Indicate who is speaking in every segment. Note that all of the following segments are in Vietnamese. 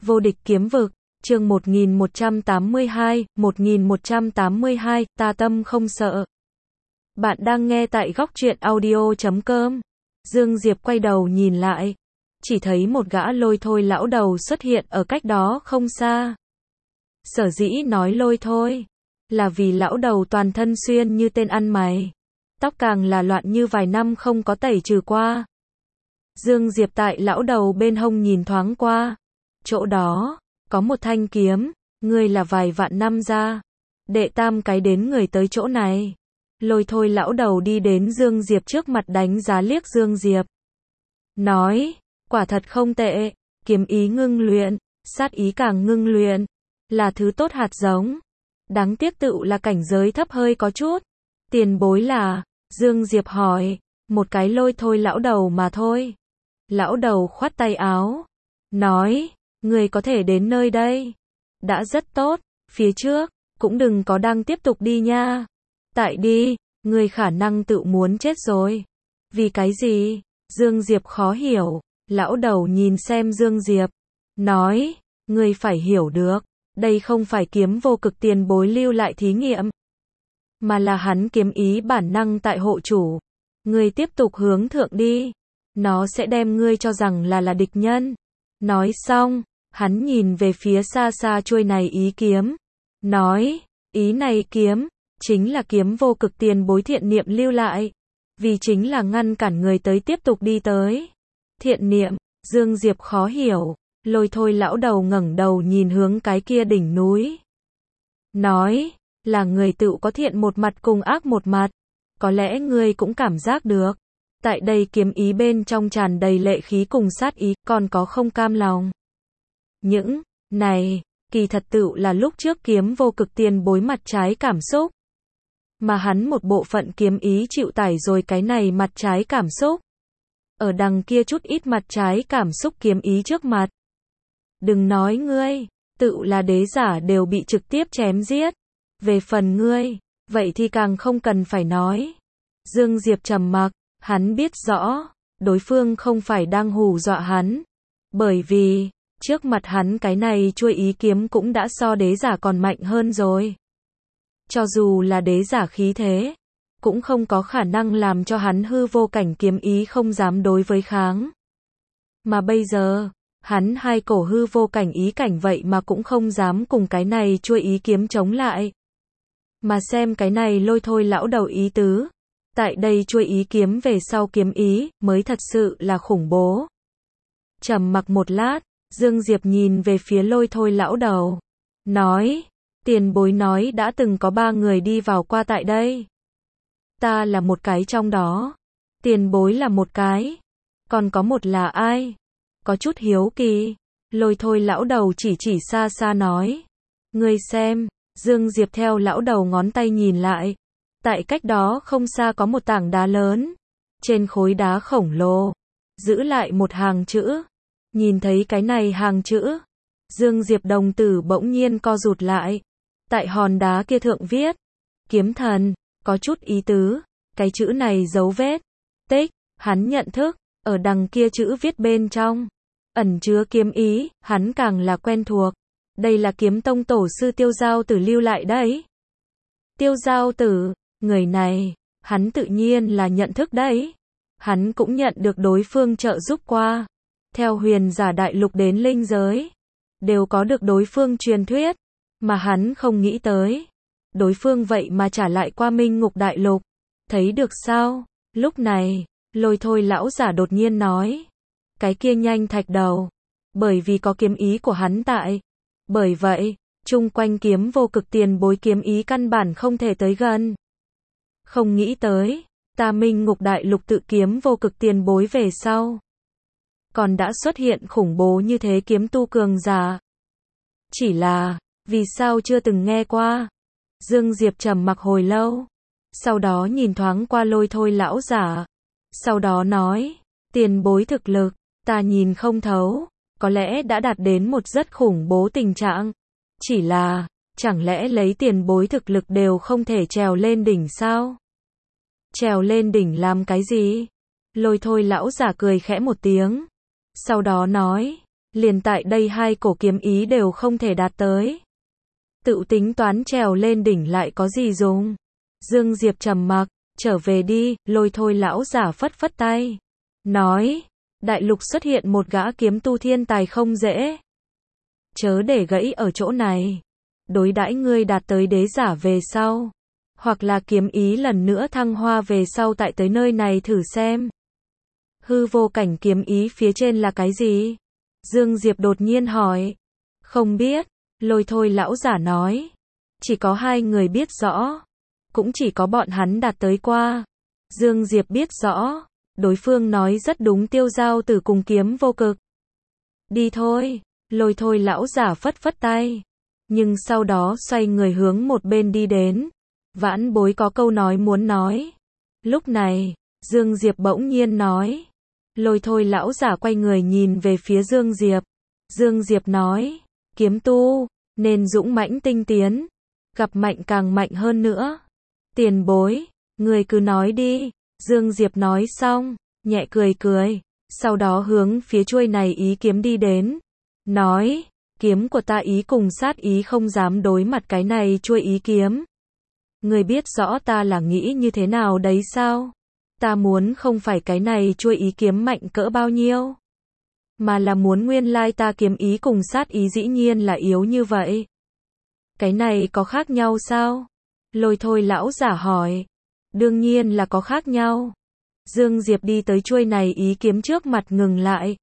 Speaker 1: Vô địch kiếm vực, chương 1182, ta tâm không sợ. Bạn đang nghe tại góc truyện audio.com. Dương Diệp quay đầu nhìn lại, chỉ thấy một gã lôi thôi lão đầu xuất hiện ở cách đó không xa. Sở dĩ nói lôi thôi, là vì lão đầu toàn thân xuyên như tên ăn mày. Tóc càng là loạn như vài năm không có tẩy trừ qua. Dương Diệp tại lão đầu bên hông nhìn thoáng qua. Chỗ đó, có một thanh kiếm, ngươi là vài vạn năm ra. Đệ tam cái đến người tới chỗ này. Lôi thôi lão đầu đi đến Dương Diệp trước mặt đánh giá liếc Dương Diệp. Nói, quả thật không tệ, kiếm ý ngưng luyện, sát ý càng ngưng luyện, là thứ tốt hạt giống. Đáng tiếc tựu là cảnh giới thấp hơi có chút. Tiền bối là, Dương Diệp hỏi, một cái lôi thôi lão đầu mà thôi. Lão đầu khoát tay áo, nói, người có thể đến nơi đây. Đã rất tốt, phía trước, cũng đừng có đang tiếp tục đi nha. Tại đi, người khả năng tự muốn chết rồi. Vì cái gì? Dương Diệp khó hiểu, lão đầu nhìn xem Dương Diệp, nói, người phải hiểu được, đây không phải kiếm vô cực tiền bối lưu lại thí nghiệm, mà là hắn kiếm ý bản năng tại hộ chủ. Ngươi tiếp tục hướng thượng đi, nó sẽ đem ngươi cho rằng là địch nhân. Nói xong, hắn nhìn về phía xa xa chuôi này ý kiếm, nói, ý này kiếm, chính là kiếm vô cực tiền bối thiện niệm lưu lại, vì chính là ngăn cản người tới tiếp tục đi tới. Thiện niệm, Dương Diệp khó hiểu, lôi thôi lão đầu ngẩng đầu nhìn hướng cái kia đỉnh núi. Nói, là người tự có thiện một mặt cùng ác một mặt, có lẽ ngươi cũng cảm giác được. Tại đây kiếm ý bên trong tràn đầy lệ khí cùng sát ý, còn có không cam lòng. Những này, kỳ thật tựu là lúc trước kiếm vô cực tiền bối mặt trái cảm xúc. Mà hắn một bộ phận kiếm ý chịu tải rồi cái này mặt trái cảm xúc. Ở đằng kia chút ít mặt trái cảm xúc kiếm ý trước mặt. Đừng nói ngươi, tựu là đế giả đều bị trực tiếp chém giết. Về phần ngươi, vậy thì càng không cần phải nói. Dương Diệp trầm mặc, hắn biết rõ, đối phương không phải đang hù dọa hắn. Bởi vì, trước mặt hắn cái này chuôi ý kiếm cũng đã so đế giả còn mạnh hơn rồi. Cho dù là đế giả khí thế, cũng không có khả năng làm cho hắn hư vô cảnh kiếm ý không dám đối với kháng. Mà bây giờ, hắn hai cổ hư vô cảnh ý cảnh vậy mà cũng không dám cùng cái này chuôi ý kiếm chống lại. Mà xem cái này lôi thôi lão đầu ý tứ. Tại đây chuôi ý kiếm về sau kiếm ý, mới thật sự là khủng bố. Trầm mặc một lát, Dương Diệp nhìn về phía lôi thôi lão đầu. Nói, tiền bối nói đã từng có 3 người đi vào qua tại đây. Ta là một cái trong đó. Tiền bối là một cái. Còn có một là ai? Có chút hiếu kỳ. Lôi thôi lão đầu chỉ xa xa nói. Ngươi xem, Dương Diệp theo lão đầu ngón tay nhìn lại. Tại cách đó không xa có một tảng đá lớn. Trên khối đá khổng lồ, giữ lại một hàng chữ. Nhìn thấy cái này hàng chữ, Dương Diệp đồng tử bỗng nhiên co rụt lại. Tại hòn đá kia thượng viết, kiếm thần, có chút ý tứ. Cái chữ này dấu vết, tích, hắn nhận thức, ở đằng kia chữ viết bên trong, ẩn chứa kiếm ý, hắn càng là quen thuộc. Đây là kiếm tông tổ sư Tiêu Giao Tử lưu lại đấy. Tiêu Giao Tử, người này, hắn tự nhiên là nhận thức đấy. Hắn cũng nhận được đối phương trợ giúp qua. Theo huyền giả đại lục đến linh giới, đều có được đối phương truyền thuyết, mà hắn không nghĩ tới. Đối phương vậy mà trả lại qua Minh Ngục đại lục. Thấy được sao? Lúc này, lôi thôi lão giả đột nhiên nói. Cái kia nhanh thạch đầu. Bởi vì có kiếm ý của hắn tại. Bởi vậy, chung quanh kiếm vô cực tiền bối kiếm ý căn bản không thể tới gần. Không nghĩ tới, ta Minh Ngục đại lục tự kiếm vô cực tiền bối về sau. Còn đã xuất hiện khủng bố như thế kiếm tu cường giả. Chỉ là, vì sao chưa từng nghe qua? Dương Diệp trầm mặc hồi lâu. Sau đó nhìn thoáng qua lôi thôi lão giả. Sau đó nói, tiền bối thực lực, ta nhìn không thấu. Có lẽ đã đạt đến một rất khủng bố tình trạng. Chỉ là, chẳng lẽ lấy tiền bối thực lực đều không thể trèo lên đỉnh sao? Trèo lên đỉnh làm cái gì? Lôi thôi lão giả cười khẽ một tiếng. Sau đó nói, liền tại đây hai cổ kiếm ý đều không thể đạt tới. Tự tính toán trèo lên đỉnh lại có gì dùng. Dương Diệp trầm mặc, trở về đi, Lôi Thôi lão giả phất phất tay. Nói, đại lục xuất hiện một gã kiếm tu thiên tài không dễ. Chớ để gãy ở chỗ này. Đối đãi ngươi đạt tới đế giả về sau. Hoặc là kiếm ý lần nữa thăng hoa về sau tại tới nơi này thử xem. Hư vô cảnh kiếm ý phía trên là cái gì? Dương Diệp đột nhiên hỏi. Không biết, Lôi Thôi lão giả nói. Chỉ có hai người biết rõ. Cũng chỉ có bọn hắn đạt tới qua. Dương Diệp biết rõ. Đối phương nói rất đúng, Tiêu Giao Tử cùng kiếm vô cực. Đi thôi, Lôi Thôi lão giả phất phất tay. Nhưng sau đó xoay người hướng một bên đi đến. Vãn Bối có câu nói muốn nói. Lúc này, Dương Diệp bỗng nhiên nói. Lôi Thôi lão giả quay người nhìn về phía Dương Diệp. Dương Diệp nói, kiếm tu, nên dũng mãnh tinh tiến. Gặp mạnh càng mạnh hơn nữa. Tiền bối, người cứ nói đi. Dương Diệp nói xong, nhẹ cười cười. Sau đó hướng phía chuôi này ý kiếm đi đến. Nói, kiếm của ta ý cùng sát ý không dám đối mặt cái này chuôi ý kiếm. Người biết rõ ta là nghĩ như thế nào đấy sao? Ta muốn không phải cái này chuôi ý kiếm mạnh cỡ bao nhiêu. Mà là muốn nguyên lai ta kiếm ý cùng sát ý dĩ nhiên là yếu như vậy. Cái này có khác nhau sao? Lôi Thôi lão giả hỏi. Đương nhiên là có khác nhau. Dương Diệp đi tới chuôi này ý kiếm trước mặt ngừng lại.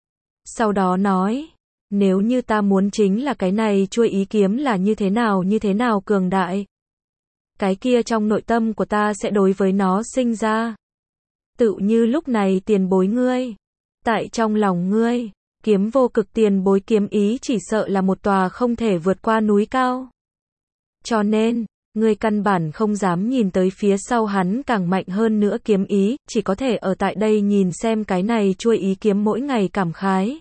Speaker 1: Sau đó nói. Nếu như ta muốn chính là cái này chuôi ý kiếm là như thế nào cường đại. Cái kia trong nội tâm của ta sẽ đối với nó sinh ra. Tự như lúc này tiền bối ngươi. Tại trong lòng ngươi, kiếm vô cực tiền bối kiếm ý chỉ sợ là một tòa không thể vượt qua núi cao. Cho nên, ngươi căn bản không dám nhìn tới phía sau hắn càng mạnh hơn nữa kiếm ý, chỉ có thể ở tại đây nhìn xem cái này chuôi ý kiếm mỗi ngày cảm khái.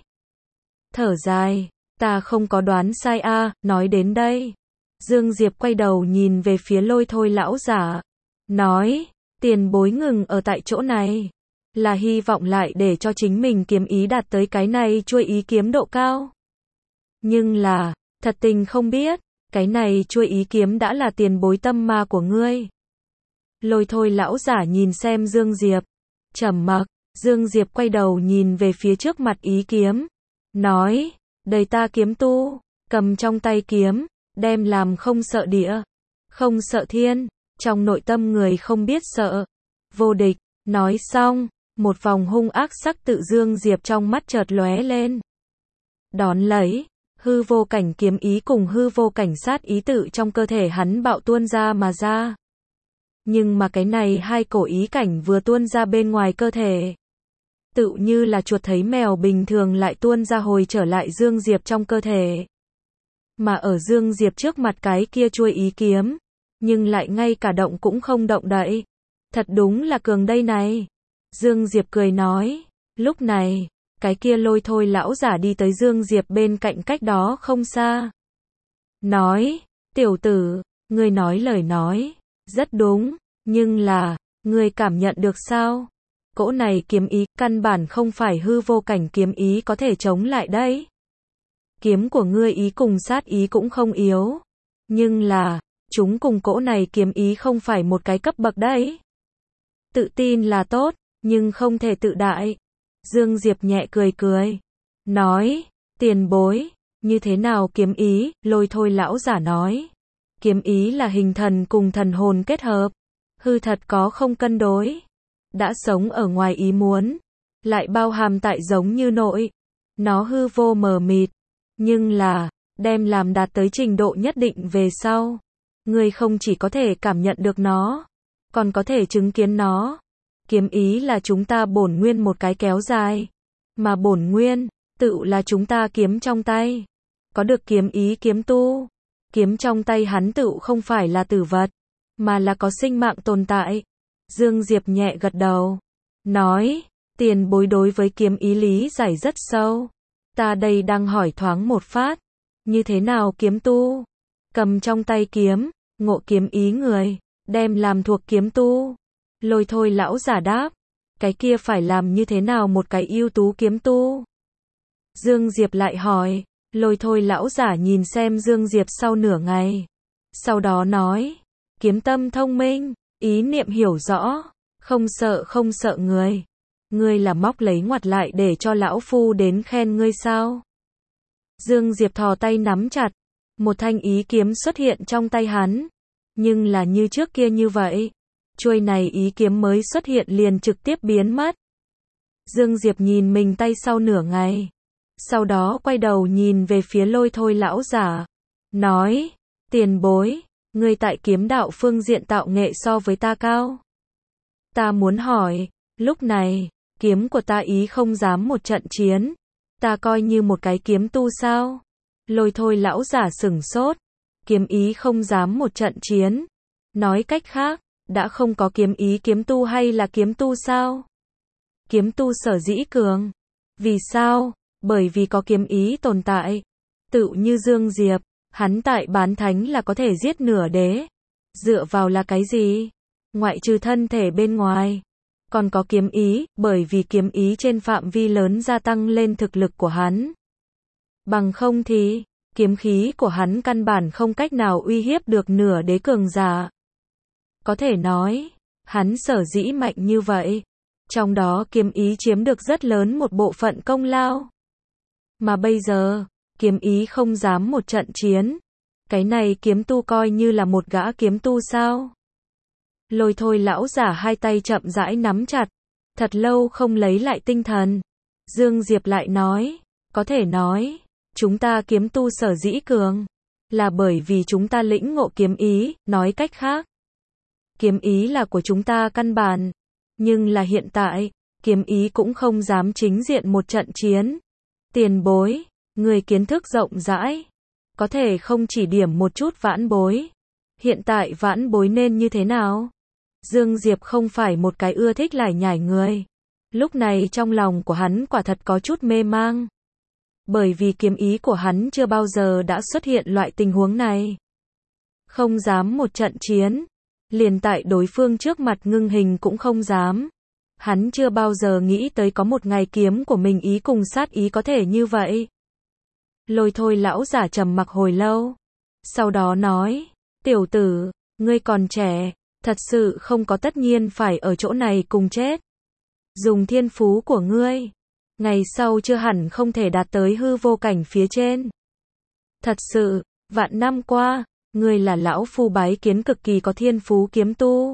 Speaker 1: Thở dài, ta không có đoán sai a. Nói đến đây. Dương Diệp quay đầu nhìn về phía Lôi Thôi lão giả. Nói, tiền bối ngừng ở tại chỗ này. Là hy vọng lại để cho chính mình kiếm ý đạt tới cái này chuôi ý kiếm độ cao. Nhưng là, thật tình không biết, cái này chuôi ý kiếm đã là tiền bối tâm ma của ngươi. Lôi Thôi lão giả nhìn xem Dương Diệp. Trầm mặc, Dương Diệp quay đầu nhìn về phía trước mặt ý kiếm. Nói, đời ta kiếm tu, cầm trong tay kiếm, đem làm không sợ địa, không sợ thiên, trong nội tâm người không biết sợ, vô địch. Nói xong, một vòng hung ác sắc tự Dương Diệp trong mắt chợt lóe lên. Đón lấy, hư vô cảnh kiếm ý cùng hư vô cảnh sát ý tự trong cơ thể hắn bạo tuôn ra mà ra. Nhưng mà cái này hai cổ ý cảnh vừa tuôn ra bên ngoài cơ thể. Tự như là chuột thấy mèo bình thường lại tuôn ra hồi trở lại Dương Diệp trong cơ thể. Mà ở Dương Diệp trước mặt cái kia chuôi ý kiếm, nhưng lại ngay cả động cũng không động đậy. Thật đúng là cường đây này. Dương Diệp cười nói. Lúc này, cái kia Lôi Thôi lão giả đi tới Dương Diệp bên cạnh cách đó không xa. Nói, tiểu tử, ngươi nói lời nói, rất đúng, nhưng là, ngươi cảm nhận được sao? Cỗ này kiếm ý, căn bản không phải hư vô cảnh kiếm ý có thể chống lại đấy. Kiếm của ngươi ý cùng sát ý cũng không yếu. Nhưng là, chúng cùng cỗ này kiếm ý không phải một cái cấp bậc đấy. Tự tin là tốt, nhưng không thể tự đại. Dương Diệp nhẹ cười cười. Nói, tiền bối, như thế nào kiếm ý? Lôi Thôi lão giả nói. Kiếm ý là hình thần cùng thần hồn kết hợp. Hư thật có không cân đối. Đã sống ở ngoài ý muốn. Lại bao hàm tại giống như nội. Nó hư vô mờ mịt. Nhưng là, đem làm đạt tới trình độ nhất định về sau. Ngươi không chỉ có thể cảm nhận được nó, còn có thể chứng kiến nó. Kiếm ý là chúng ta bổn nguyên một cái kéo dài. Mà bổn nguyên, tự là chúng ta kiếm trong tay. Có được kiếm ý kiếm tu. Kiếm trong tay hắn tự không phải là tử vật, mà là có sinh mạng tồn tại. Dương Diệp nhẹ gật đầu. Nói, tiền bối đối với kiếm ý lý giải rất sâu. Ta đây đang hỏi thoáng một phát. Như thế nào kiếm tu? Cầm trong tay kiếm, ngộ kiếm ý người, đem làm thuộc kiếm tu. Lôi Thôi lão giả đáp. Cái kia phải làm như thế nào một cái ưu tú kiếm tu? Dương Diệp lại hỏi. Lôi thôi lão giả nhìn xem Dương Diệp sau nửa ngày. Sau đó nói. Kiếm tâm thông minh, ý niệm hiểu rõ, không sợ người. Ngươi là móc lấy ngoặt lại để cho lão phu đến khen ngươi sao? Dương Diệp thò tay nắm chặt. Một thanh ý kiếm xuất hiện trong tay hắn. Nhưng là như trước kia như vậy. Chuôi này ý kiếm mới xuất hiện liền trực tiếp biến mất. Dương Diệp nhìn mình tay sau nửa ngày. Sau đó quay đầu nhìn về phía lôi thôi lão giả. Nói, tiền bối, ngươi tại kiếm đạo phương diện tạo nghệ so với ta cao. Ta muốn hỏi, lúc này, kiếm của ta ý không dám một trận chiến. Ta coi như một cái kiếm tu sao? Lôi thôi lão giả sửng sốt. Kiếm ý không dám một trận chiến. Nói cách khác, đã không có kiếm ý kiếm tu hay là kiếm tu sao? Kiếm tu sở dĩ cường. Vì sao? Bởi vì có kiếm ý tồn tại. Tự như Dương Diệp, hắn tại bán thánh là có thể giết nửa đế. Dựa vào là cái gì? Ngoại trừ thân thể bên ngoài. Còn có kiếm ý, bởi vì kiếm ý trên phạm vi lớn gia tăng lên thực lực của hắn. Bằng không thì, kiếm khí của hắn căn bản không cách nào uy hiếp được nửa đế cường giả. Có thể nói, hắn sở dĩ mạnh như vậy. Trong đó kiếm ý chiếm được rất lớn một bộ phận công lao. Mà bây giờ, kiếm ý không dám một trận chiến. Cái này kiếm tu coi như là một gã kiếm tu sao? Lôi thôi lão giả hai tay chậm rãi nắm chặt. Thật lâu không lấy lại tinh thần. Dương Diệp lại nói. Có thể nói, chúng ta kiếm tu sở dĩ cường. Là bởi vì chúng ta lĩnh ngộ kiếm ý, nói cách khác. Kiếm ý là của chúng ta căn bản. Nhưng là hiện tại, kiếm ý cũng không dám chính diện một trận chiến. Tiền bối, người kiến thức rộng rãi. Có thể không chỉ điểm một chút vãn bối. Hiện tại vãn bối nên như thế nào? Dương Diệp không phải một cái ưa thích lải nhải người. Lúc này trong lòng của hắn quả thật có chút mê mang. Bởi vì kiếm ý của hắn chưa bao giờ đã xuất hiện loại tình huống này. Không dám một trận chiến. Liền tại đối phương trước mặt ngưng hình cũng không dám. Hắn chưa bao giờ nghĩ tới có một ngày kiếm của mình ý cùng sát ý có thể như vậy. Lôi thôi lão giả trầm mặc hồi lâu. Sau đó nói, tiểu tử, ngươi còn trẻ, thật sự không có tất nhiên phải ở chỗ này cùng chết. Dùng thiên phú của ngươi, ngày sau chưa hẳn không thể đạt tới hư vô cảnh phía trên. Thật sự, vạn năm qua, ngươi là lão phu bái kiến cực kỳ có thiên phú kiếm tu.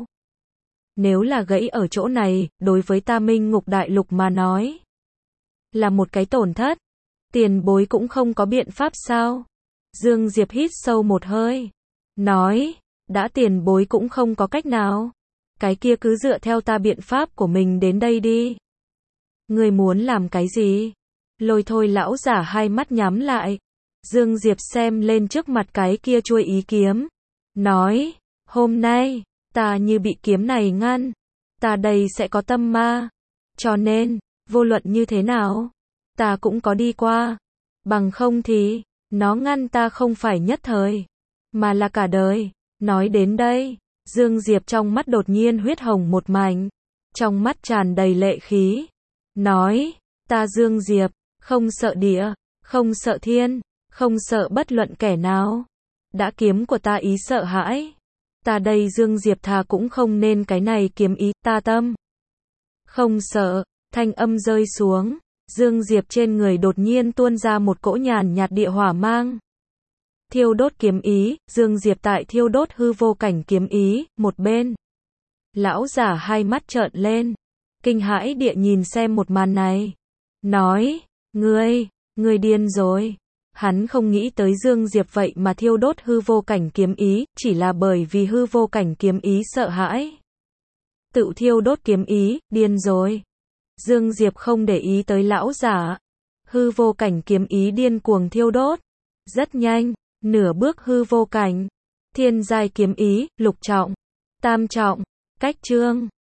Speaker 1: Nếu là gãy ở chỗ này, đối với ta Minh Ngục Đại Lục mà nói, là một cái tổn thất. Tiền bối cũng không có biện pháp sao? Dương Diệp hít sâu một hơi. Nói, đã tiền bối cũng không có cách nào. Cái kia cứ dựa theo ta biện pháp của mình đến đây đi. Ngươi muốn làm cái gì? Lôi thôi lão giả hai mắt nhắm lại. Dương Diệp xem lên trước mặt cái kia chuôi ý kiếm. Nói, hôm nay, ta như bị kiếm này ngăn. Ta đây sẽ có tâm ma. Cho nên, vô luận như thế nào, ta cũng có đi qua. Bằng không thì, nó ngăn ta không phải nhất thời, mà là cả đời. Nói đến đây, Dương Diệp trong mắt đột nhiên huyết hồng một mảnh. Trong mắt tràn đầy lệ khí. Nói, ta Dương Diệp, không sợ địa, không sợ thiên, không sợ bất luận kẻ nào. Đã kiếm của ta ý sợ hãi. Ta đây Dương Diệp thà cũng không nên cái này kiếm ý, ta tâm. Không sợ, thanh âm rơi xuống. Dương Diệp trên người đột nhiên tuôn ra một cỗ nhàn nhạt địa hỏa mang. Thiêu đốt kiếm ý, Dương Diệp tại thiêu đốt hư vô cảnh kiếm ý, một bên. Lão giả hai mắt trợn lên. Kinh hãi địa nhìn xem một màn này. Nói, ngươi điên rồi. Hắn không nghĩ tới Dương Diệp vậy mà thiêu đốt hư vô cảnh kiếm ý, chỉ là bởi vì hư vô cảnh kiếm ý sợ hãi. Tự thiêu đốt kiếm ý, điên rồi. Dương Diệp không để ý tới lão giả. Hư vô cảnh kiếm ý điên cuồng thiêu đốt. Rất nhanh, nửa bước hư vô cảnh. Thiên giai kiếm ý, lục trọng, tam trọng, cách chương.